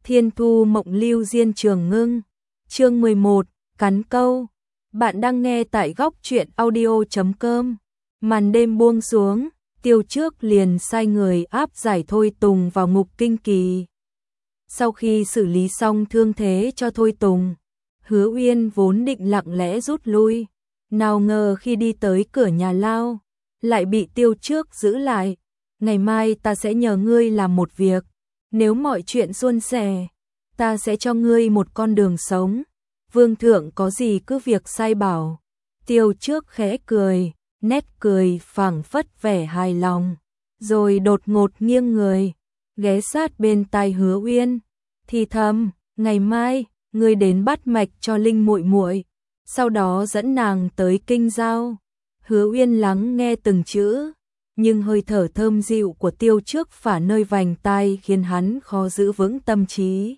Thiên thu mộng lưu diên trường ngưng. Chương 11, cắn câu. Bạn đang nghe tại góc truyện audio.com. Màn đêm buông xuống, Tiêu Trước liền sai người áp giải Thôi Tùng vào ngục kinh kỳ. Sau khi xử lý xong thương thế cho Thôi Tùng, Hứa Uyên vốn định lặng lẽ rút lui, nào ngờ khi đi tới cửa nhà lao, lại bị Tiêu Trước giữ lại. Ngày mai ta sẽ nhờ ngươi làm một việc, nếu mọi chuyện suôn sẻ, ta sẽ cho ngươi một con đường sống. Vương thượng có gì cứ việc sai bảo. Tiêu Trước khẽ cười, nét cười phảng phất vẻ hài lòng, rồi đột ngột nghiêng người, ghé sát bên tai Hứa Uyên, thì thầm, ngày mai ngươi đến bắt mạch cho Linh muội muội, sau đó dẫn nàng tới kinh giao. Hứa Uyên lắng nghe từng chữ, nhưng hơi thở thơm dịu của Tiêu Trước phả nơi vành tai khiến hắn khó giữ vững tâm trí.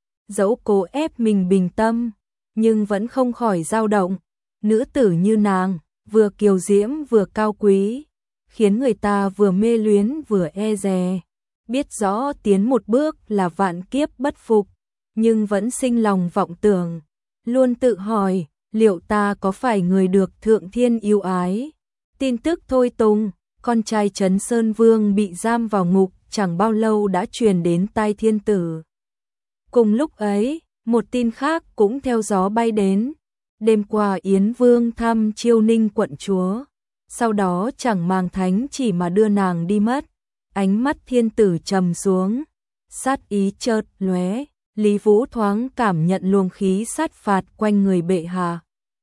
Dẫu cố ép mình bình tâm, nhưng vẫn không khỏi dao động. Nữ tử như nàng, vừa kiều diễm vừa cao quý, khiến người ta vừa mê luyến vừa e dè. Biết rõ tiến một bước là vạn kiếp bất phục, nhưng vẫn sinh lòng vọng tưởng, luôn tự hỏi, liệu ta có phải người được thượng thiên yêu ái? Tin tức Thôi Tùng, con trai Trấn Sơn Vương bị giam vào ngục chẳng bao lâu đã truyền đến tai thiên tử. Cùng lúc ấy, một tin khác cũng theo gió bay đến. Đêm qua Yến Vương thăm Chiêu Ninh quận chúa, sau đó chẳng màng thánh chỉ mà đưa nàng đi mất. Ánh mắt thiên tử trầm xuống, sát ý chợt lóe, Lý Vũ thoáng cảm nhận luồng khí sát phạt quanh người bệ hạ.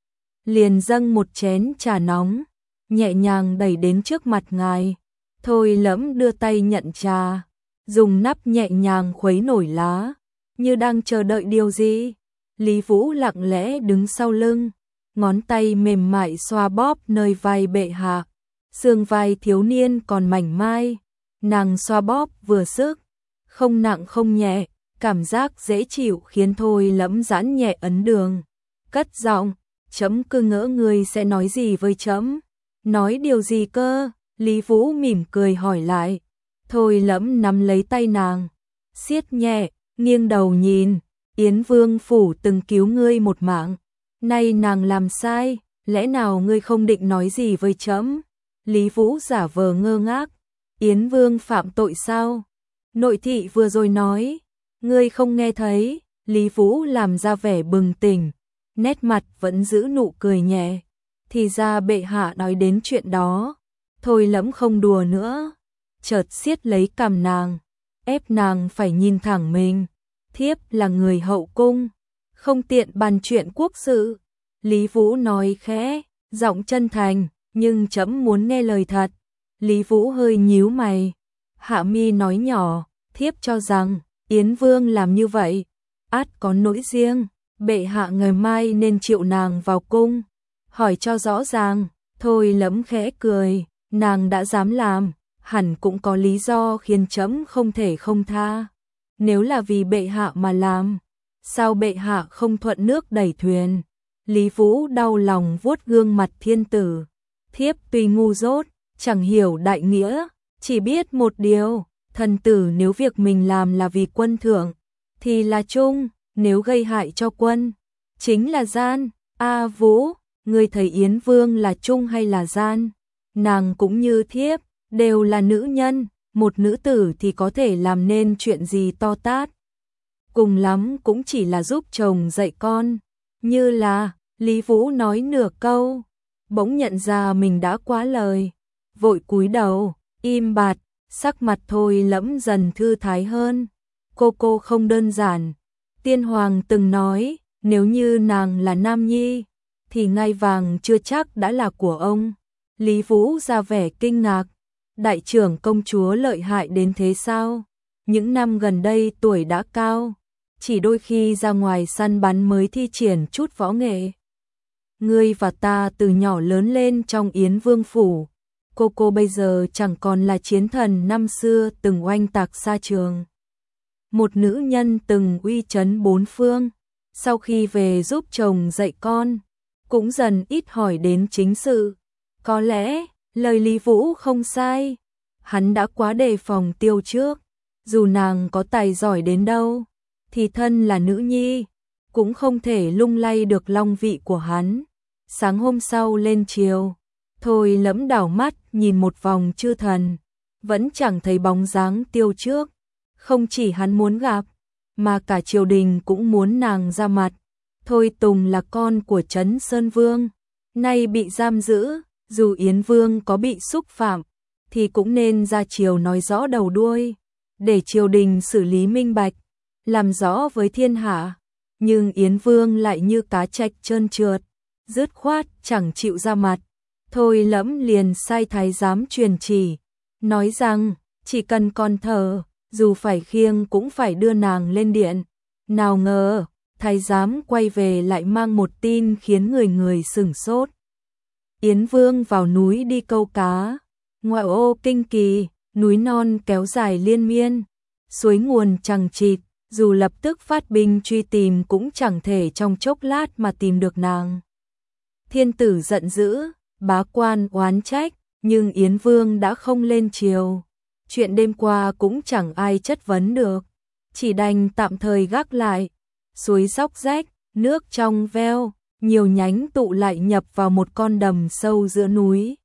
Liền dâng một chén trà nóng, nhẹ nhàng đẩy đến trước mặt ngài. Thôi Lẫm đưa tay nhận trà, dùng nắp nhẹ nhàng khuấy nổi lá, như đang chờ đợi điều gì. Lý Vũ lặng lẽ đứng sau lưng, ngón tay mềm mại xoa bóp nơi vai bệ hạ. Xương vai thiếu niên còn mảnh mai, nàng xoa bóp vừa sức, không nặng không nhẹ, cảm giác dễ chịu khiến Thôi Lẫm giãn nhẹ ấn đường. Cất giọng, chấm cứ ngỡ ngươi sẽ nói gì với chấm. Nói điều gì cơ? Lý Vũ mỉm cười hỏi lại. Thôi Lẫm nắm lấy tay nàng, siết nhẹ, nghiêng đầu nhìn. Yến Vương phủ từng cứu ngươi một mạng, nay nàng làm sai, lẽ nào ngươi không định nói gì với chấm? Lý Vũ giả vờ ngơ ngác. Yến Vương phạm tội sao? Nội thị vừa rồi nói, ngươi không nghe thấy. Lý Vũ làm ra vẻ bừng tỉnh, nét mặt vẫn giữ nụ cười nhẹ. Thì ra bệ hạ nói đến chuyện đó. Thôi Lẫm không đùa nữa, chợt siết lấy cằm nàng, ép nàng phải nhìn thẳng mình. Thiếp là người hậu cung, không tiện bàn chuyện quốc sự. Lý Vũ nói khẽ, giọng chân thành, nhưng chấm muốn nghe lời thật. Lý Vũ hơi nhíu mày. Hạ Mi nói nhỏ, thiếp cho rằng Yến Vương làm như vậy ắt có nỗi riêng, bệ hạ ngày mai nên triệu nàng vào cung, hỏi cho rõ ràng. Thôi Lẫm khẽ cười, nàng đã dám làm, hẳn cũng có lý do khiến chấm không thể không tha. Nếu là vì bệ hạ mà làm, sao bệ hạ không thuận nước đẩy thuyền? Lý Vũ đau lòng vuốt gương mặt thiên tử. Thiếp tuy ngu dốt, chẳng hiểu đại nghĩa, chỉ biết một điều, thần tử nếu việc mình làm là vì quân thượng, thì là trung, nếu gây hại cho quân, chính là gian. A Vũ, ngươi thấy Yến Vương là trung hay là gian? Nàng cũng như thiếp, đều là nữ nhân. Một nữ tử thì có thể làm nên chuyện gì to tát, cùng lắm cũng chỉ là giúp chồng dạy con. Như là, Lý Vũ nói nửa câu, bỗng nhận ra mình đã quá lời, vội cúi đầu, im bặt. Sắc mặt Thôi Lẫm dần thư thái hơn. Cô không đơn giản. Tiên hoàng từng nói, nếu như nàng là nam nhi, thì ngai vàng chưa chắc đã là của ông. Lý Vũ ra vẻ kinh ngạc. Đại trưởng công chúa lợi hại đến thế sao? Những năm gần đây tuổi đã cao, chỉ đôi khi ra ngoài săn bắn mới thi triển chút võ nghệ. Ngươi và ta từ nhỏ lớn lên trong Yến Vương phủ, cô bây giờ chẳng còn là chiến thần năm xưa từng oanh tạc xa trường. Một nữ nhân từng uy chấn bốn phương, sau khi về giúp chồng dạy con, cũng dần ít hỏi đến chính sự. Có lẽ lời Lý Vũ không sai, hắn đã quá đề phòng Tiêu Trước. Dù nàng có tài giỏi đến đâu, thì thân là nữ nhi, cũng không thể lung lay được long vị của hắn. Sáng hôm sau lên chiều, Thôi Lẫm đảo mắt nhìn một vòng chư thần, vẫn chẳng thấy bóng dáng Tiêu Trước. Không chỉ hắn muốn gặp, mà cả triều đình cũng muốn nàng ra mặt. Thôi Tùng là con của Trấn Sơn Vương, nay bị giam giữ, dù Yến Vương có bị xúc phạm, thì cũng nên ra triều nói rõ đầu đuôi, để triều đình xử lý minh bạch, làm rõ với thiên hạ. Nhưng Yến Vương lại như cá trạch trơn trượt, dứt khoát chẳng chịu ra mặt. Thôi Lẫm liền sai thái giám truyền chỉ, nói rằng chỉ cần còn thở, dù phải khiêng cũng phải đưa nàng lên điện. Nào ngờ, thái giám quay về lại mang một tin khiến người người sửng sốt. Yến Vương vào núi đi câu cá, ngoại ô Kinh Kỳ, núi non kéo dài liên miên, suối nguồn chằng chịt, dù lập tức phát binh truy tìm cũng chẳng thể trong chốc lát mà tìm được nàng. Thiên tử giận dữ, bá quan oán trách, nhưng Yến Vương đã không lên triều. Chuyện đêm qua cũng chẳng ai chất vấn được, chỉ đành tạm thời gác lại. Suối róc rách, nước trong veo, nhiều nhánh tụ lại nhập vào một con đầm sâu giữa núi.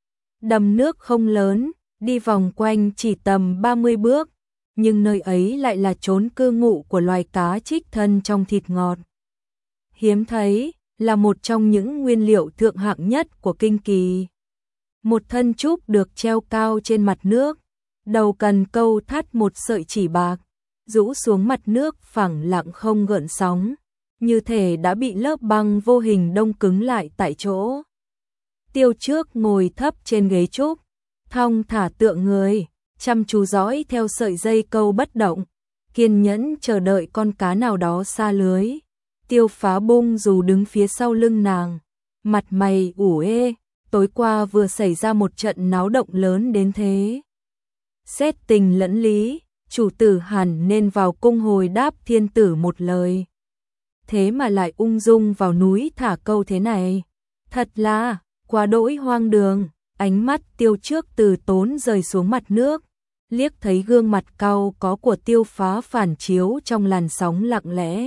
Đầm nước không lớn, đi vòng quanh chỉ tầm 30 bước, nhưng nơi ấy lại là chốn cư ngụ của loài cá trích thân trong thịt ngọt. Hiếm thấy, là một trong những nguyên liệu thượng hạng nhất của Kinh Kỳ. Một thân trúc được treo cao trên mặt nước, đầu cần câu thắt một sợi chỉ bạc, rũ xuống mặt nước phẳng lặng không gợn sóng, như thể đã bị lớp băng vô hình đông cứng lại tại chỗ. Tiêu Trước ngồi thấp trên ghế trúc, thong thả tựa người, chăm chú dõi theo sợi dây câu bất động, kiên nhẫn chờ đợi con cá nào đó xa lưới. Tiêu Phá bung dù đứng phía sau lưng nàng, mặt mày ủ ê, tối qua vừa xảy ra một trận náo động lớn đến thế. Xét tình lẫn lý, chủ tử hẳn nên vào cung hồi đáp thiên tử một lời. Thế mà lại ung dung vào núi thả câu thế này. Thật là quá đỗi hoang đường. Ánh mắt Tiêu Trước từ tốn rời xuống mặt nước, liếc thấy gương mặt cau có của Tiêu Phá phản chiếu trong làn sóng lặng lẽ.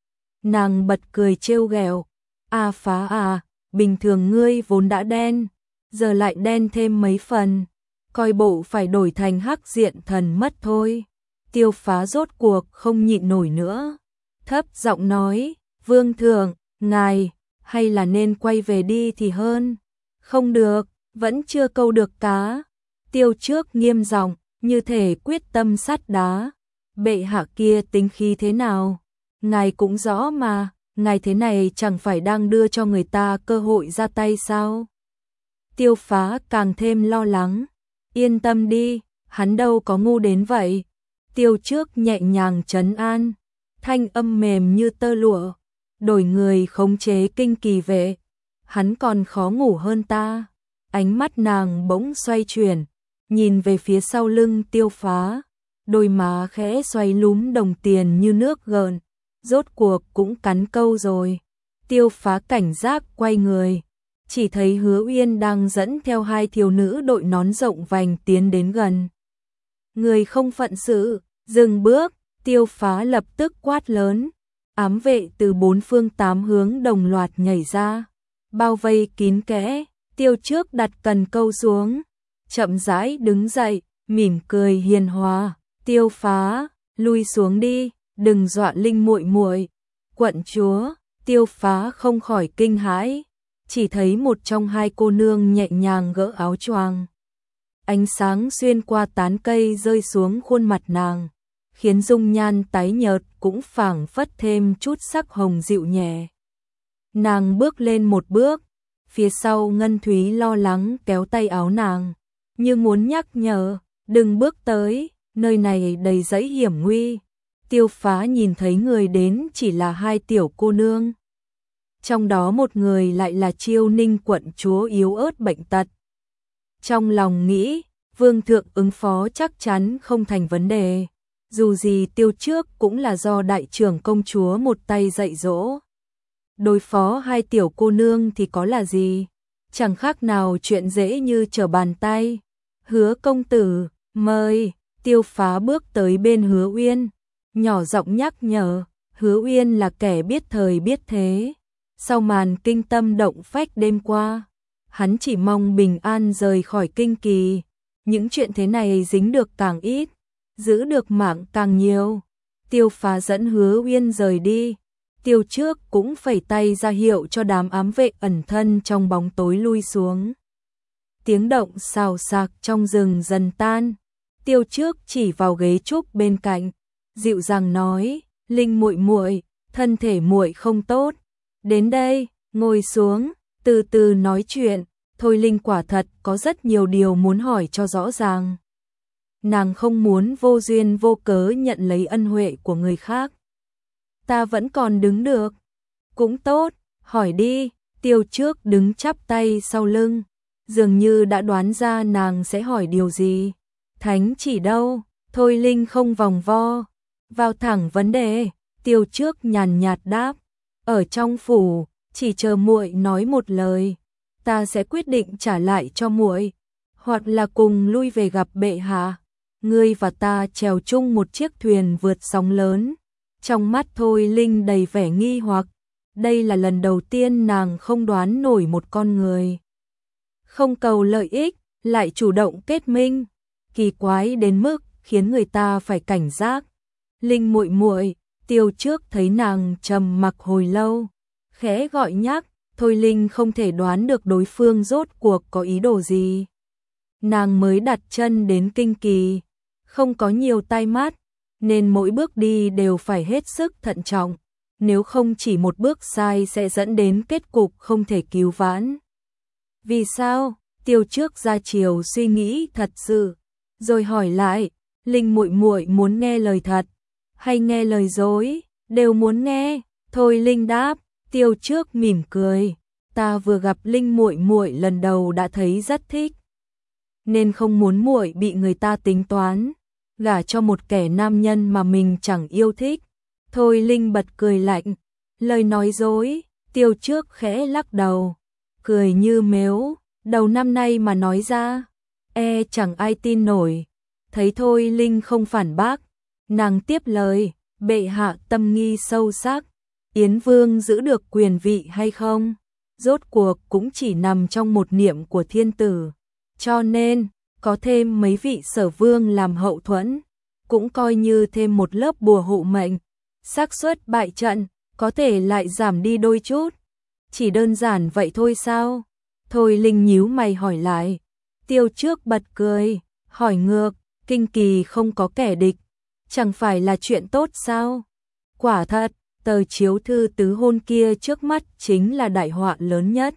Nàng bật cười trêu ghẹo, "A Phá à, bình thường ngươi vốn đã đen, giờ lại đen thêm mấy phần, coi bộ phải đổi thành hắc diện thần mất thôi." Tiêu Phá rốt cuộc không nhịn nổi nữa, thấp giọng nói, "Vương thượng, ngài, hay là nên quay về đi thì hơn." "Không được, vẫn chưa câu được cá." Tiêu Trước nghiêm giọng, như thể quyết tâm sắt đá. "Bệ hạ kia tính khí thế nào? Ngài cũng rõ mà, ngài thế này chẳng phải đang đưa cho người ta cơ hội ra tay sao?" Tiêu Phá càng thêm lo lắng. "Yên tâm đi, hắn đâu có ngu đến vậy." Tiêu Trước nhẹ nhàng trấn an, thanh âm mềm như tơ lụa, "Đổi người khống chế Kinh Kỳ vệ, hắn còn khó ngủ hơn ta." Ánh mắt nàng bỗng xoay chuyển, nhìn về phía sau lưng Tiêu Phá, đôi má khẽ xoay lúm đồng tiền như nước gợn, rốt cuộc cũng cắn câu rồi. Tiêu Phá cảnh giác quay người, chỉ thấy Hứa Uyên đang dẫn theo hai thiếu nữ đội nón rộng vành tiến đến gần. "Người không phận sự, dừng bước." Tiêu Phá lập tức quát lớn, ám vệ từ bốn phương tám hướng đồng loạt nhảy ra, bao vây kín kẽ. Tiêu Trước đặt cần câu xuống, chậm rãi đứng dậy, mỉm cười hiền hòa, "Tiêu Phá, lui xuống đi, đừng dọa Linh muội muội." "Quận chúa." Tiêu Phá không khỏi kinh hãi, chỉ thấy một trong hai cô nương nhẹ nhàng gỡ áo choàng. Ánh sáng xuyên qua tán cây rơi xuống khuôn mặt nàng, khiến dung nhan tái nhợt cũng phảng phất thêm chút sắc hồng dịu nhẹ. Nàng bước lên một bước, phía sau Ngân Thúy lo lắng kéo tay áo nàng, như muốn nhắc nhở, "Đừng bước tới, nơi này đầy dẫy hiểm nguy." Tiêu Phá nhìn thấy người đến chỉ là hai tiểu cô nương, trong đó một người lại là Chiêu Ninh quận chúa yếu ớt bệnh tật. Trong lòng nghĩ, Vương thượng ứng phó chắc chắn không thành vấn đề, dù gì Tiêu Trước cũng là do đại trưởng công chúa một tay dạy dỗ. Đối phó hai tiểu cô nương thì có là gì, chẳng khác nào chuyện dễ như trở bàn tay. "Hứa công tử, mời." Tiêu Phá bước tới bên Hứa Uyên, nhỏ giọng nhắc nhở, Hứa Uyên là kẻ biết thời biết thế. Sau màn kinh tâm động phách đêm qua, hắn chỉ mong bình an rời khỏi Kinh Kỳ. Những chuyện thế này dính được càng ít, giữ được mạng càng nhiều. Tiêu Phá dẫn Hứa Uyên rời đi. Tiêu Trước cũng phẩy tay ra hiệu cho đám ám vệ ẩn thân trong bóng tối lui xuống. Tiếng động xào xạc trong rừng dần tan. Tiêu Trước chỉ vào ghế trúc bên cạnh, dịu dàng nói, Linh muội muội, thân thể muội không tốt, đến đây, ngồi xuống, từ từ nói chuyện. Thôi Linh quả thật có rất nhiều điều muốn hỏi cho rõ ràng. Nàng không muốn vô duyên vô cớ nhận lấy ân huệ của người khác. Ta vẫn còn đứng được. Cũng tốt, hỏi đi. Tiêu Trước đứng chắp tay sau lưng, dường như đã đoán ra nàng sẽ hỏi điều gì. Thánh chỉ đâu? Thôi Linh không vòng vo, vào thẳng vấn đề. Tiêu Trước nhàn nhạt đáp, ở trong phủ, chỉ chờ muội nói một lời, ta sẽ quyết định trả lại cho muội, hoặc là cùng lui về gặp bệ hạ. Ngươi và ta chèo chung một chiếc thuyền vượt sóng lớn. Trong mắt Thôi Linh đầy vẻ nghi hoặc, đây là lần đầu tiên nàng không đoán nổi một con người không cầu lợi ích lại chủ động kết minh, kỳ quái đến mức khiến người ta phải cảnh giác. Linh muội muội. Tiêu Trước thấy nàng trầm mặc hồi lâu, khẽ gọi nhắc. Thôi Linh không thể đoán được đối phương rốt cuộc có ý đồ gì. Nàng mới đặt chân đến Kinh Kỳ, không có nhiều tai mắt, nên mỗi bước đi đều phải hết sức thận trọng, nếu không chỉ một bước sai sẽ dẫn đến kết cục không thể cứu vãn. Vì sao? Tiêu Trước ra chiều suy nghĩ thật sự, rồi hỏi lại, Linh muội muội muốn nghe lời thật hay nghe lời dối? Đều muốn nghe. Thôi Linh đáp. Tiêu Trước mỉm cười, ta vừa gặp Linh muội muội lần đầu đã thấy rất thích, nên không muốn muội bị người ta tính toán, gả cho một kẻ nam nhân mà mình chẳng yêu thích. Thôi Linh bật cười lạnh, lời nói dối. Tiêu Trước khẽ lắc đầu, cười như mếu, đầu năm nay mà nói ra, chẳng ai tin nổi. Thấy Thôi Linh không phản bác, nàng tiếp lời, bệ hạ tâm nghi sâu sắc, Yến Vương giữ được quyền vị hay không, rốt cuộc cũng chỉ nằm trong một niệm của thiên tử, cho nên có thêm mấy vị sở vương làm hậu thuẫn, cũng coi như thêm một lớp bùa hộ mệnh, xác suất bại trận có thể lại giảm đi đôi chút. Chỉ đơn giản vậy thôi sao? Thôi Linh nhíu mày hỏi lại. Tiêu Trước bật cười, hỏi ngược, Kinh Kỳ không có kẻ địch, chẳng phải là chuyện tốt sao? Quả thật, tờ chiếu thư tứ hôn kia trước mắt chính là đại họa lớn nhất.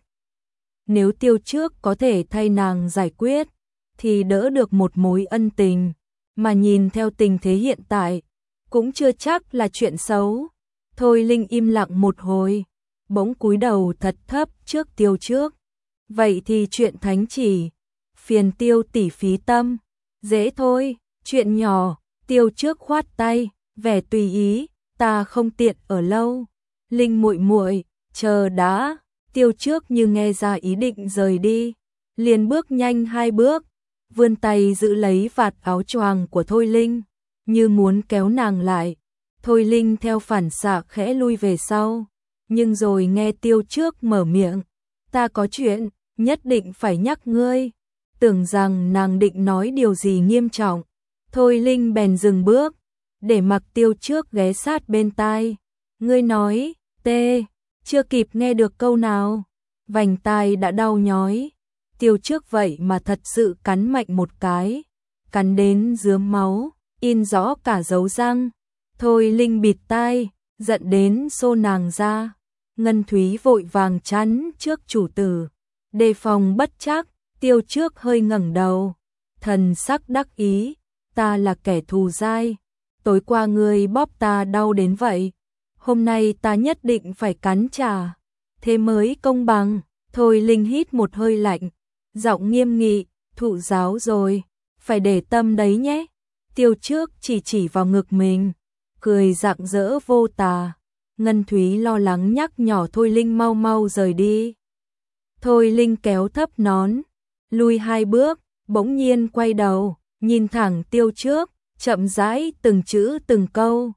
Nếu Tiêu Trước có thể thay nàng giải quyết, thì đỡ được một mối ân tình, mà nhìn theo tình thế hiện tại, cũng chưa chắc là chuyện xấu. Thôi Linh im lặng một hồi, bỗng cúi đầu thật thấp trước Tiêu Trước. Vậy thì chuyện thánh chỉ, phiền Tiêu tỷ phí tâm, dễ thôi, chuyện nhỏ. Tiêu Trước khoát tay, vẻ tùy ý, ta không tiện ở lâu. Linh muội muội, chờ đã. Tiêu Trước như nghe ra ý định rời đi, liền bước nhanh 2 bước, vươn tay giữ lấy vạt áo choàng của Thôi Linh, như muốn kéo nàng lại. Thôi Linh theo phản xạ khẽ lui về sau, nhưng rồi nghe Tiêu Trước mở miệng, ta có chuyện, nhất định phải nhắc ngươi. Tưởng rằng nàng định nói điều gì nghiêm trọng, Thôi Linh bèn dừng bước, để mặc Tiêu Trước ghé sát bên tai. Ngươi nói, chưa kịp nghe được câu nào, vành tai đã đau nhói. Tiêu Trước vậy mà thật sự cắn mạnh một cái, cắn đến rướm máu, in rõ cả dấu răng. Thôi Linh bịt tai, giận đến xô nàng ra. Ngân Thúy vội vàng chắn trước chủ tử, đề phòng bất trắc. Tiêu Trước hơi ngẩng đầu, thần sắc đắc ý, ta là kẻ thù dai, tối qua ngươi bóp ta đau đến vậy, hôm nay ta nhất định phải cắn trả, thế mới công bằng. Thôi Linh hít một hơi lạnh, giọng nghiêm nghị, thụ giáo rồi, phải để tâm đấy nhé. Tiêu Trước chỉ vào ngực mình, cười rạng rỡ vô tà. Ngân Thúy lo lắng nhắc nhỏ Thôi Linh mau mau rời đi. Thôi Linh kéo thấp nón, lui 2 bước, bỗng nhiên quay đầu, nhìn thẳng Tiêu Trước, chậm rãi từng chữ từng câu,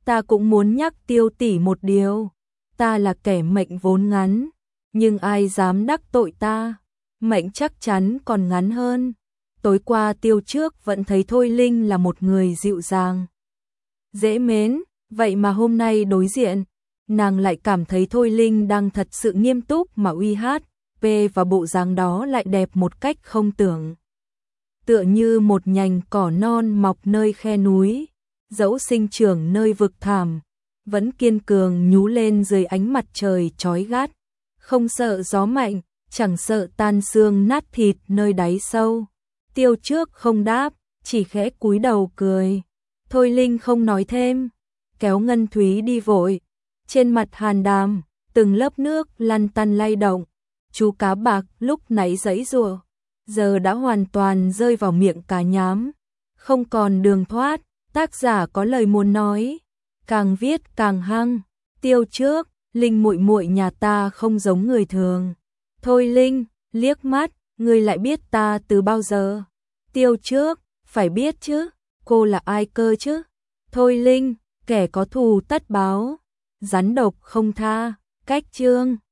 ta cũng muốn nhắc Tiêu tỷ một điều, ta là kẻ mệnh vốn ngắn, nhưng ai dám đắc tội ta, mệnh chắc chắn còn ngắn hơn. Tối qua Tiêu Trước vẫn thấy Thôi Linh là một người dịu dàng, dễ mến, vậy mà hôm nay đối diện, nàng lại cảm thấy Thôi Linh đang thật sự nghiêm túc mà uy hát, và bộ dáng đó lại đẹp một cách không tưởng. Tựa như một nhành cỏ non mọc nơi khe núi, dẫu sinh trưởng nơi vực thẳm, vẫn kiên cường nhú lên dưới ánh mặt trời chói gắt, không sợ gió mạnh, chẳng sợ tan xương nát thịt nơi đáy sâu. Tiêu Trước không đáp, chỉ khẽ cúi đầu cười. Thôi Linh không nói thêm, kéo Ngân Thúy đi vội. Trên mặt Hàn Đàm, từng lớp nước lăn tăn lay động. Chú cá bạc lúc nãy giãy giụa, giờ đã hoàn toàn rơi vào miệng cá nhám, không còn đường thoát. Tác giả có lời muốn nói, càng viết càng hăng. Tiêu Trước, Linh muội muội nhà ta không giống người thường. Thôi Linh liếc mắt, ngươi lại biết ta từ bao giờ? Tiêu Trước, phải biết chứ, cô là ai cơ chứ? Thôi Linh, kẻ có thù tất báo, rắn độc không tha. Cách chương